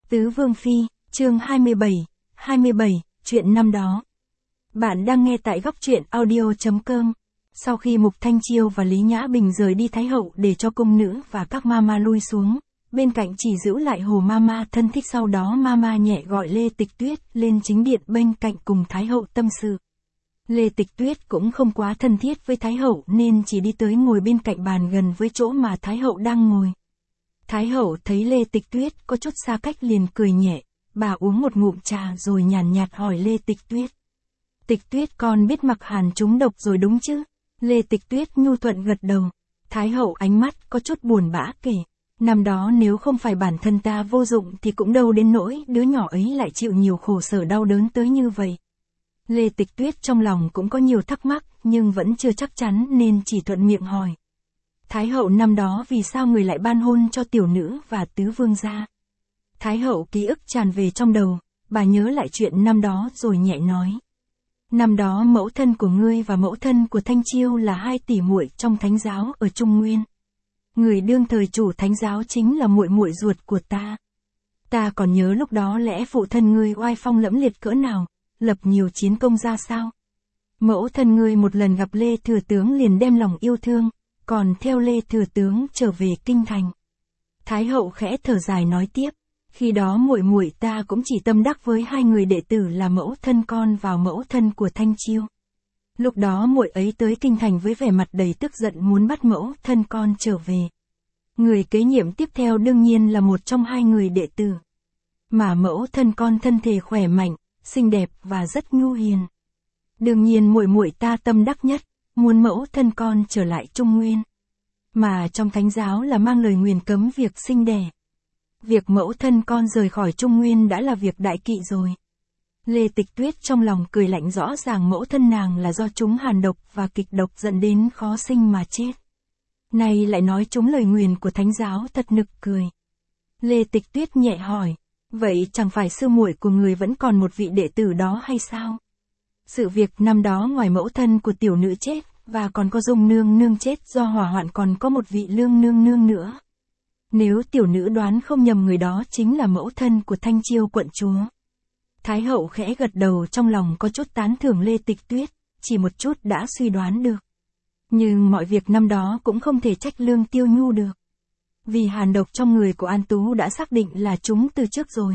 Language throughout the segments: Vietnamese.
Tứ Vương Phi, chương 27, chuyện năm đó. Bạn đang nghe tại góc truyện audio.com. Sau khi Mục Thanh Chiêu và Lý Nhã Bình rời đi Thái Hậu để cho cung nữ và các mama lui xuống, bên cạnh chỉ giữ lại Hồ Mama thân thích, sau đó Mama nhẹ gọi Lê Tịch Tuyết lên chính điện bên cạnh cùng Thái Hậu tâm sự. Lê Tịch Tuyết cũng không quá thân thiết với Thái Hậu nên chỉ đi tới ngồi bên cạnh bàn gần với chỗ mà Thái Hậu đang ngồi. Thái Hậu thấy Lê Tịch Tuyết có chút xa cách liền cười nhẹ, bà uống một ngụm trà rồi nhàn nhạt hỏi Lê Tịch Tuyết. Tịch Tuyết con biết Mặc Hàn trúng độc rồi đúng chứ? Lê Tịch Tuyết nhu thuận gật đầu. Thái Hậu ánh mắt có chút buồn bã kể. Năm đó nếu không phải bản thân ta vô dụng thì cũng đâu đến nỗi đứa nhỏ ấy lại chịu nhiều khổ sở đau đớn tới như vậy. Lê Tịch Tuyết trong lòng cũng có nhiều thắc mắc nhưng vẫn chưa chắc chắn nên chỉ thuận miệng hỏi. Thái Hậu năm đó vì sao người lại ban hôn cho tiểu nữ và tứ vương gia? Thái Hậu ký ức tràn về trong đầu, bà nhớ lại chuyện năm đó rồi nhẹ nói. Năm đó mẫu thân của ngươi và mẫu thân của Thanh Chiêu là hai tỷ muội trong thánh giáo ở Trung Nguyên. Người đương thời chủ thánh giáo chính là muội muội ruột của ta. Ta còn nhớ lúc đó lẽ phụ thân ngươi oai phong lẫm liệt cỡ nào, lập nhiều chiến công ra sao. Mẫu thân ngươi một lần gặp Lê Thừa Tướng liền đem lòng yêu thương, còn theo Lê Thừa Tướng trở về kinh thành. Thái Hậu khẽ thở dài nói tiếp, khi đó muội muội ta cũng chỉ tâm đắc với hai người đệ tử là mẫu thân con và mẫu thân của Thanh Chiêu. Lúc đó muội ấy tới kinh thành với vẻ mặt đầy tức giận muốn bắt mẫu thân con trở về. Người kế nhiệm tiếp theo đương nhiên là một trong hai người đệ tử. Mà mẫu thân con thân thể khỏe mạnh, xinh đẹp và rất nhu hiền. Đương nhiên muội muội ta tâm đắc nhất, muốn mẫu thân con trở lại Trung Nguyên. Mà trong thánh giáo là mang lời nguyền cấm việc sinh đẻ. Việc mẫu thân con rời khỏi Trung Nguyên đã là việc đại kỵ rồi. Lê Tịch Tuyết trong lòng cười lạnh, rõ ràng mẫu thân nàng là do trúng hàn độc và kịch độc dẫn đến khó sinh mà chết. Này lại nói trúng lời nguyền của thánh giáo, thật nực cười. Lê Tịch Tuyết nhẹ hỏi, vậy chẳng phải sư muội của người vẫn còn một vị đệ tử đó hay sao? Sự việc năm đó ngoài mẫu thân của tiểu nữ chết, và còn có Dung nương nương chết do hỏa hoạn, còn có một vị Lương nương nương nữa. Nếu tiểu nữ đoán không nhầm người đó chính là mẫu thân của Thanh Chiêu quận chúa. Thái Hậu khẽ gật đầu, trong lòng có chút tán thưởng Lê Tịch Tuyết, chỉ một chút đã suy đoán được. Nhưng mọi việc năm đó cũng không thể trách Lương Tiêu Nhu được. Vì hàn độc trong người của An Tú đã xác định là chúng từ trước rồi.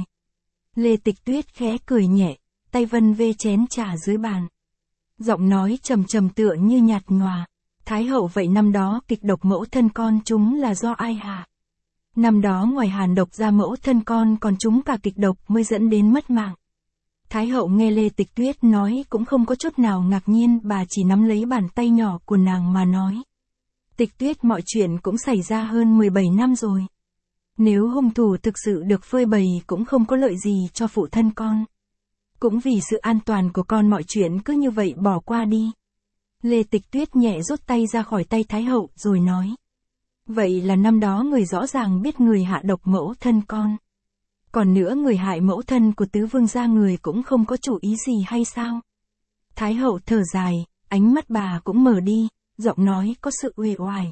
Lê Tịch Tuyết khẽ cười nhẹ, tay vân vê chén trà dưới bàn. Giọng nói trầm trầm tựa như nhạt nhòa. Thái Hậu, vậy năm đó kịch độc mẫu thân con chúng là do ai hả? Năm đó ngoài hàn độc ra mẫu thân con còn chúng cả kịch độc mới dẫn đến mất mạng. Thái Hậu nghe Lê Tịch Tuyết nói cũng không có chút nào ngạc nhiên, bà chỉ nắm lấy bàn tay nhỏ của nàng mà nói. Tịch Tuyết, mọi chuyện cũng xảy ra hơn 17 năm rồi. Nếu hung thủ thực sự được phơi bày cũng không có lợi gì cho phụ thân con. Cũng vì sự an toàn của con mọi chuyện cứ như vậy bỏ qua đi. Lê Tịch Tuyết nhẹ rút tay ra khỏi tay Thái Hậu rồi nói. Vậy là năm đó người rõ ràng biết người hạ độc mẫu thân con. Còn nữa người hại mẫu thân của tứ vương gia người cũng không có chủ ý gì hay sao? Thái Hậu thở dài, ánh mắt bà cũng mở đi, giọng nói có sự uể oải.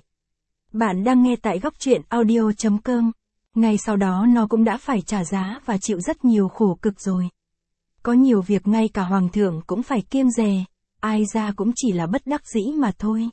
Bạn đang nghe tại góc truyện audio.com. Ngay sau đó nó cũng đã phải trả giá và chịu rất nhiều khổ cực rồi. Có nhiều việc ngay cả hoàng thượng cũng phải kiêng dè, ai ra cũng chỉ là bất đắc dĩ mà thôi.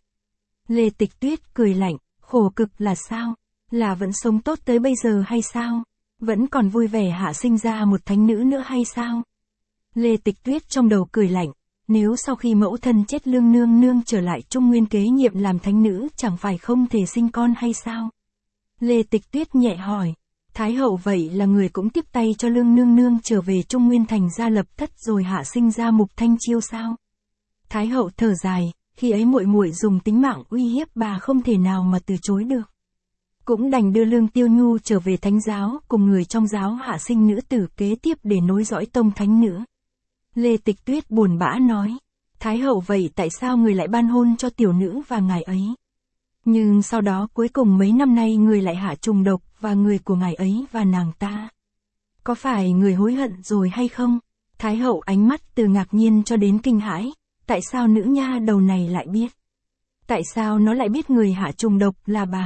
Lê Tịch Tuyết cười lạnh, khổ cực là sao? Là vẫn sống tốt tới bây giờ hay sao? Vẫn còn vui vẻ hạ sinh ra một thánh nữ nữa hay sao? Lê Tịch Tuyết trong đầu cười lạnh, nếu sau khi mẫu thân chết Lương nương nương trở lại Trung Nguyên kế nhiệm làm thánh nữ chẳng phải không thể sinh con hay sao? Lê Tịch Tuyết nhẹ hỏi, Thái Hậu, vậy là người cũng tiếp tay cho Lương nương nương trở về Trung Nguyên thành ra lập thất rồi hạ sinh ra Mục Thanh Chiêu sao? Thái Hậu thở dài, khi ấy muội muội dùng tính mạng uy hiếp bà không thể nào mà từ chối được. Cũng đành đưa Lương Tiêu Nhu trở về thánh giáo cùng người trong giáo hạ sinh nữ tử kế tiếp để nối dõi tông thánh nữ. Lê Tịch Tuyết buồn bã nói, Thái Hậu, vậy tại sao người lại ban hôn cho tiểu nữ và ngài ấy? Nhưng sau đó cuối cùng mấy năm nay người lại hạ trùng độc và người của ngài ấy và nàng ta. Có phải người hối hận rồi hay không? Thái Hậu ánh mắt từ ngạc nhiên cho đến kinh hãi, tại sao nữ nha đầu này lại biết? Tại sao nó lại biết người hạ trùng độc là bà?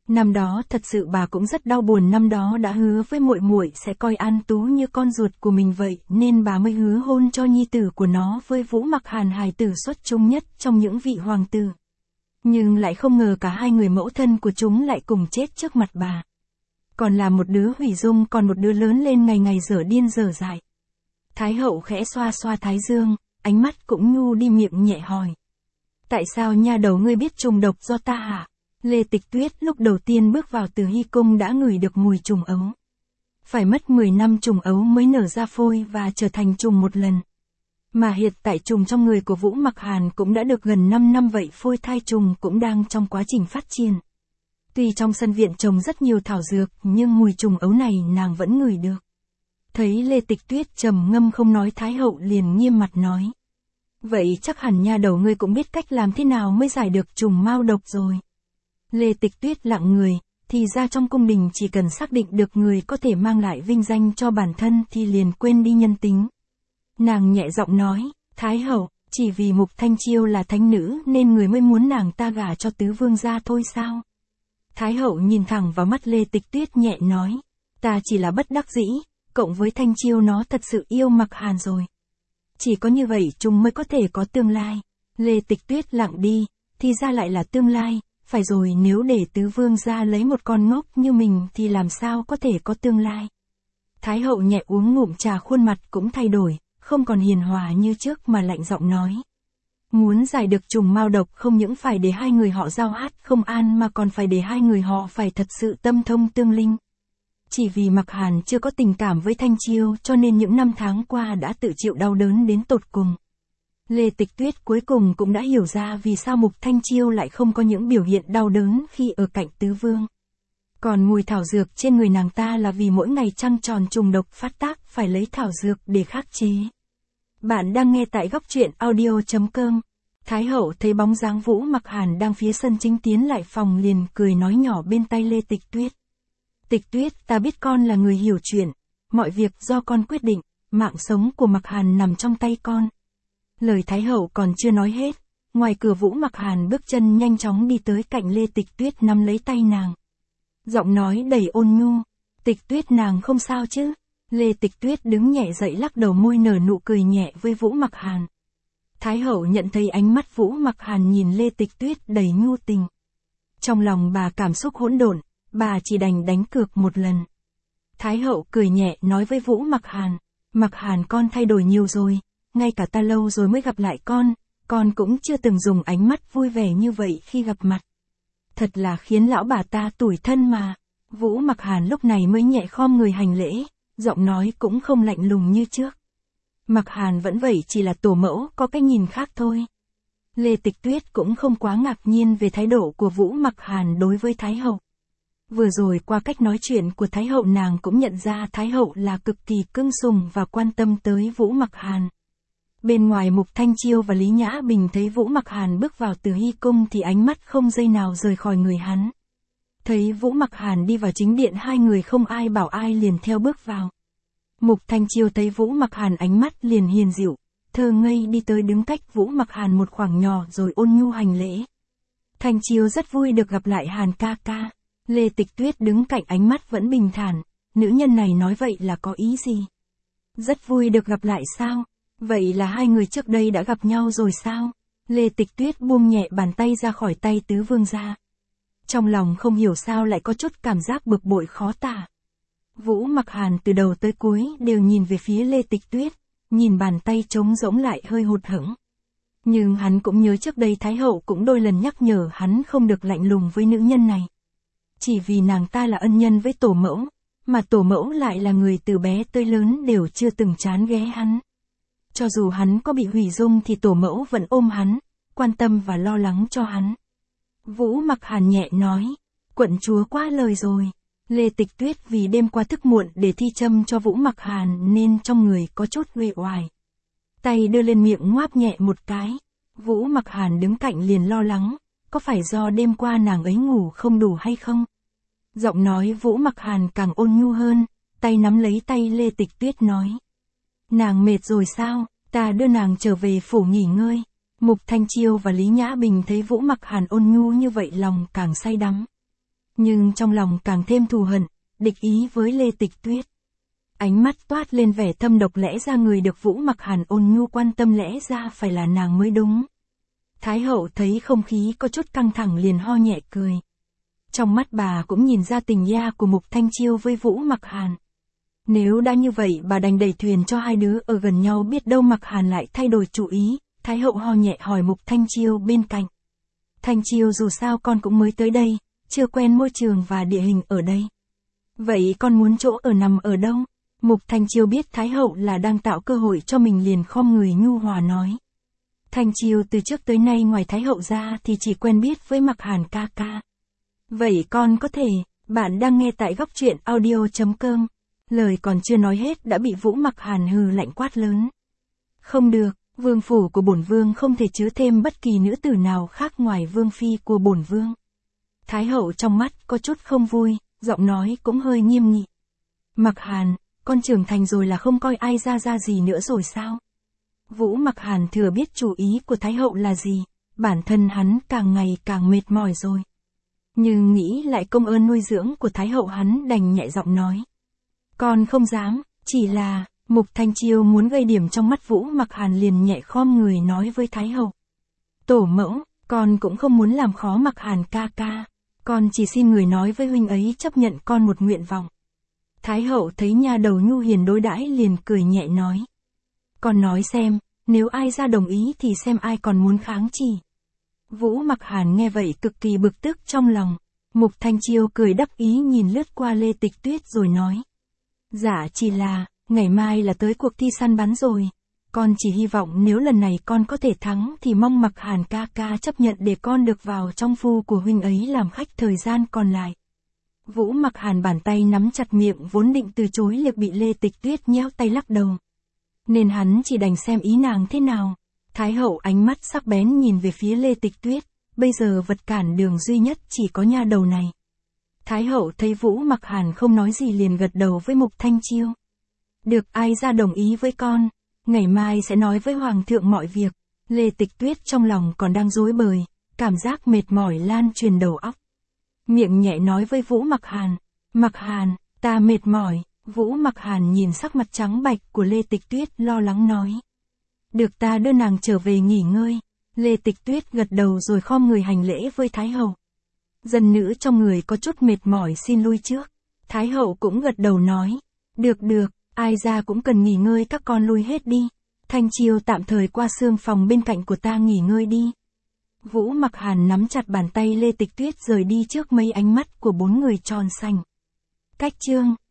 Năm đó thật sự bà cũng rất đau buồn, năm đó đã hứa với muội muội sẽ coi An Tú như con ruột của mình vậy, nên bà mới hứa hôn cho nhi tử của nó với Vũ Mặc Hàn, hài tử xuất chúng nhất trong những vị hoàng tử. Nhưng lại không ngờ cả hai người mẫu thân của chúng lại cùng chết trước mặt bà. Còn là một đứa hủy dung, còn một đứa lớn lên ngày ngày dở điên dở dại. Thái hậu khẽ xoa xoa thái dương, ánh mắt cũng nhu đi, miệng nhẹ hỏi. Tại sao nha đầu ngươi biết trùng độc do ta hả? Lê Tịch Tuyết lúc đầu tiên bước vào Từ Hy cung đã ngửi được mùi trùng ấu. Phải mất 10 năm trùng ấu mới nở ra phôi và trở thành trùng một lần. Mà hiện tại trùng trong người của Vũ Mặc Hàn cũng đã được gần 5 năm vậy, phôi thai trùng cũng đang trong quá trình phát triển. Tuy trong sân viện trồng rất nhiều thảo dược, nhưng mùi trùng ấu này nàng vẫn ngửi được. Thấy Lê Tịch Tuyết trầm ngâm không nói, Thái hậu liền nghiêm mặt nói. Vậy chắc hẳn nha đầu ngươi cũng biết cách làm thế nào mới giải được trùng mao độc rồi. Lê Tịch Tuyết lặng người, thì ra trong cung đình chỉ cần xác định được người có thể mang lại vinh danh cho bản thân thì liền quên đi nhân tính. Nàng nhẹ giọng nói, Thái hậu, chỉ vì Mục Thanh Chiêu là thánh nữ nên người mới muốn nàng ta gả cho tứ vương gia thôi sao? Thái hậu nhìn thẳng vào mắt Lê Tịch Tuyết nhẹ nói, ta chỉ là bất đắc dĩ, cộng với Thanh Chiêu nó thật sự yêu Mặc Hàn rồi. Chỉ có như vậy chúng mới có thể có tương lai. Lê Tịch Tuyết lặng đi, thì ra lại là tương lai, phải rồi, nếu để tứ vương gia lấy một con ngốc như mình thì làm sao có thể có tương lai. Thái hậu nhẹ uống ngụm trà, khuôn mặt cũng thay đổi, không còn hiền hòa như trước mà lạnh giọng nói. Muốn giải được trùng mao độc không những phải để hai người họ giao hát không an mà còn phải để hai người họ phải thật sự tâm thông tương linh. Chỉ vì Mặc Hàn chưa có tình cảm với Thanh Chiêu cho nên những năm tháng qua đã tự chịu đau đớn đến tột cùng. Lê Tịch Tuyết cuối cùng cũng đã hiểu ra vì sao Mục Thanh Chiêu lại không có những biểu hiện đau đớn khi ở cạnh tứ vương. Còn mùi thảo dược trên người nàng ta là vì mỗi ngày trăng tròn trùng độc phát tác phải lấy thảo dược để khắc chế. Bạn đang nghe tại góc truyện audio.com. Thái hậu thấy bóng dáng Vũ Mặc Hàn đang phía sân chính tiến lại phòng liền cười nói nhỏ bên tai Lê Tịch Tuyết. Tịch Tuyết, ta biết con là người hiểu chuyện, mọi việc do con quyết định, mạng sống của Mặc Hàn nằm trong tay con. Lời Thái hậu còn chưa nói hết, ngoài cửa Vũ Mặc Hàn bước chân nhanh chóng đi tới cạnh Lê Tịch Tuyết nắm lấy tay nàng. Giọng nói đầy ôn nhu, Tịch Tuyết nàng không sao chứ? Lê Tịch Tuyết đứng nhẹ dậy lắc đầu, môi nở nụ cười nhẹ với Vũ Mặc Hàn. Thái hậu nhận thấy ánh mắt Vũ Mặc Hàn nhìn Lê Tịch Tuyết đầy nhu tình. Trong lòng bà cảm xúc hỗn độn, bà chỉ đành đánh cược một lần. Thái hậu cười nhẹ nói với Vũ Mặc Hàn, Mặc Hàn con thay đổi nhiều rồi, ngay cả ta lâu rồi mới gặp lại con cũng chưa từng dùng ánh mắt vui vẻ như vậy khi gặp mặt. Thật là khiến lão bà ta tủi thân mà. Vũ Mặc Hàn lúc này mới nhẹ khom người hành lễ, giọng nói cũng không lạnh lùng như trước. Mặc Hàn vẫn vậy, chỉ là tổ mẫu có cái nhìn khác thôi. Lê Tịch Tuyết cũng không quá ngạc nhiên về thái độ của Vũ Mặc Hàn đối với Thái hậu. Vừa rồi qua cách nói chuyện của Thái hậu nàng cũng nhận ra Thái hậu là cực kỳ cưng sùng và quan tâm tới Vũ Mặc Hàn. Bên ngoài Mục Thanh Chiêu và Lý Nhã Bình thấy Vũ Mặc Hàn bước vào Từ Hy cung thì ánh mắt không giây nào rời khỏi người hắn. Thấy Vũ Mặc Hàn đi vào chính điện, hai người không ai bảo ai liền theo bước vào. Mục Thanh Chiêu thấy Vũ Mặc Hàn ánh mắt liền hiền dịu, thơ ngây đi tới đứng cách Vũ Mặc Hàn một khoảng nhỏ rồi ôn nhu hành lễ. Thanh Chiêu rất vui được gặp lại Hàn ca ca. Lê Tịch Tuyết đứng cạnh ánh mắt vẫn bình thản, nữ nhân này nói vậy là có ý gì? Rất vui được gặp lại sao? Vậy là hai người trước đây đã gặp nhau rồi sao? Lê Tịch Tuyết buông nhẹ bàn tay ra khỏi tay tứ vương gia. Trong lòng không hiểu sao lại có chút cảm giác bực bội khó tả. Vũ Mặc Hàn từ đầu tới cuối đều nhìn về phía Lê Tịch Tuyết, nhìn bàn tay trống rỗng lại hơi hụt hẫng. Nhưng hắn cũng nhớ trước đây Thái hậu cũng đôi lần nhắc nhở hắn không được lạnh lùng với nữ nhân này. Chỉ vì nàng ta là ân nhân với tổ mẫu, mà tổ mẫu lại là người từ bé tới lớn đều chưa từng chán ghé hắn. Cho dù hắn có bị hủy dung thì tổ mẫu vẫn ôm hắn, quan tâm và lo lắng cho hắn. Vũ Mặc Hàn nhẹ nói, quận chúa quá lời rồi. Lê Tịch Tuyết vì đêm qua thức muộn để thi châm cho Vũ Mặc Hàn nên trong người có chút uể oải. Tay đưa lên miệng ngoáp nhẹ một cái. Vũ Mặc Hàn đứng cạnh liền lo lắng, có phải do đêm qua nàng ấy ngủ không đủ hay không? Giọng nói Vũ Mặc Hàn càng ôn nhu hơn, tay nắm lấy tay Lê Tịch Tuyết nói. Nàng mệt rồi sao, ta đưa nàng trở về phủ nghỉ ngơi. Mục Thanh Chiêu và Lý Nhã Bình thấy Vũ Mặc Hàn ôn nhu như vậy lòng càng say đắm. Nhưng trong lòng càng thêm thù hận, địch ý với Lê Tịch Tuyết. Ánh mắt toát lên vẻ thâm độc, lẽ ra người được Vũ Mặc Hàn ôn nhu quan tâm lẽ ra phải là nàng mới đúng. Thái hậu thấy không khí có chút căng thẳng liền ho nhẹ cười. Trong mắt bà cũng nhìn ra tình gia của Mục Thanh Chiêu với Vũ Mặc Hàn. Nếu đã như vậy bà đành đẩy thuyền cho hai đứa ở gần nhau, biết đâu Mặc Hàn lại thay đổi chủ ý. Thái hậu ho nhẹ hỏi Mục Thanh Chiêu bên cạnh. Thanh Chiêu, dù sao con cũng mới tới đây, chưa quen môi trường và địa hình ở đây. Vậy con muốn chỗ ở nằm ở đâu? Mục Thanh Chiêu biết Thái hậu là đang tạo cơ hội cho mình liền khom người nhu hòa nói. Thanh Chiêu từ trước tới nay ngoài Thái hậu ra thì chỉ quen biết với Mặc Hàn ca ca. Vậy con có thể, bạn đang nghe tại góc truyện audio.com. Lời còn chưa nói hết đã bị Vũ Mặc Hàn hừ lạnh quát lớn. Không được, vương phủ của bổn vương không thể chứa thêm bất kỳ nữ tử nào khác ngoài vương phi của bổn vương. Thái hậu trong mắt có chút không vui, giọng nói cũng hơi nghiêm nghị. Mặc Hàn, con trưởng thành rồi là không coi ai ra gì nữa rồi sao? Vũ Mặc Hàn thừa biết chủ ý của Thái hậu là gì, bản thân hắn càng ngày càng mệt mỏi rồi. Nhưng nghĩ lại công ơn nuôi dưỡng của Thái hậu hắn đành nhẹ giọng nói. Con không dám, chỉ là, Mục Thanh Chiêu muốn gây điểm trong mắt Vũ Mặc Hàn liền nhẹ khom người nói với Thái hậu. Tổ mẫu, con cũng không muốn làm khó Mặc Hàn ca ca, con chỉ xin người nói với huynh ấy chấp nhận con một nguyện vọng. Thái hậu thấy nha đầu nhu hiền đối đãi liền cười nhẹ nói. Con nói xem, nếu ai ra đồng ý thì xem ai còn muốn kháng chỉ. Vũ Mặc Hàn nghe vậy cực kỳ bực tức trong lòng. Mục Thanh Chiêu cười đắc ý nhìn lướt qua Lê Tịch Tuyết rồi nói. Dạ chỉ là, ngày mai là tới cuộc thi săn bắn rồi. Con chỉ hy vọng nếu lần này con có thể thắng thì mong Mặc Hàn ca ca chấp nhận để con được vào trong phu của huynh ấy làm khách thời gian còn lại. Vũ Mặc Hàn bàn tay nắm chặt miệng vốn định từ chối liệt bị Lê Tịch Tuyết nhéo tay lắc đầu. Nên hắn chỉ đành xem ý nàng thế nào. Thái hậu ánh mắt sắc bén nhìn về phía Lê Tịch Tuyết, bây giờ vật cản đường duy nhất chỉ có nha đầu này. Thái hậu thấy Vũ Mặc Hàn không nói gì liền gật đầu với Mục Thanh Chiêu. Được, ai ra đồng ý với con, ngày mai sẽ nói với Hoàng thượng mọi việc. Lê Tịch Tuyết trong lòng còn đang rối bời, cảm giác mệt mỏi lan truyền đầu óc. Miệng nhẹ nói với Vũ Mặc Hàn. Mặc Hàn, ta mệt mỏi. Vũ Mặc Hàn nhìn sắc mặt trắng bạch của Lê Tịch Tuyết lo lắng nói. Được, ta đưa nàng trở về nghỉ ngơi. Lê Tịch Tuyết gật đầu rồi khom người hành lễ với Thái hậu. Dân nữ trong người có chút mệt mỏi xin lui trước. Thái hậu cũng gật đầu nói. Được, ai ra cũng cần nghỉ ngơi, các con lui hết đi. Thanh Chiêu tạm thời qua xương phòng bên cạnh của ta nghỉ ngơi đi. Vũ Mặc Hàn nắm chặt bàn tay Lê Tịch Tuyết rời đi trước mấy ánh mắt của bốn người tròn xanh. Cách chương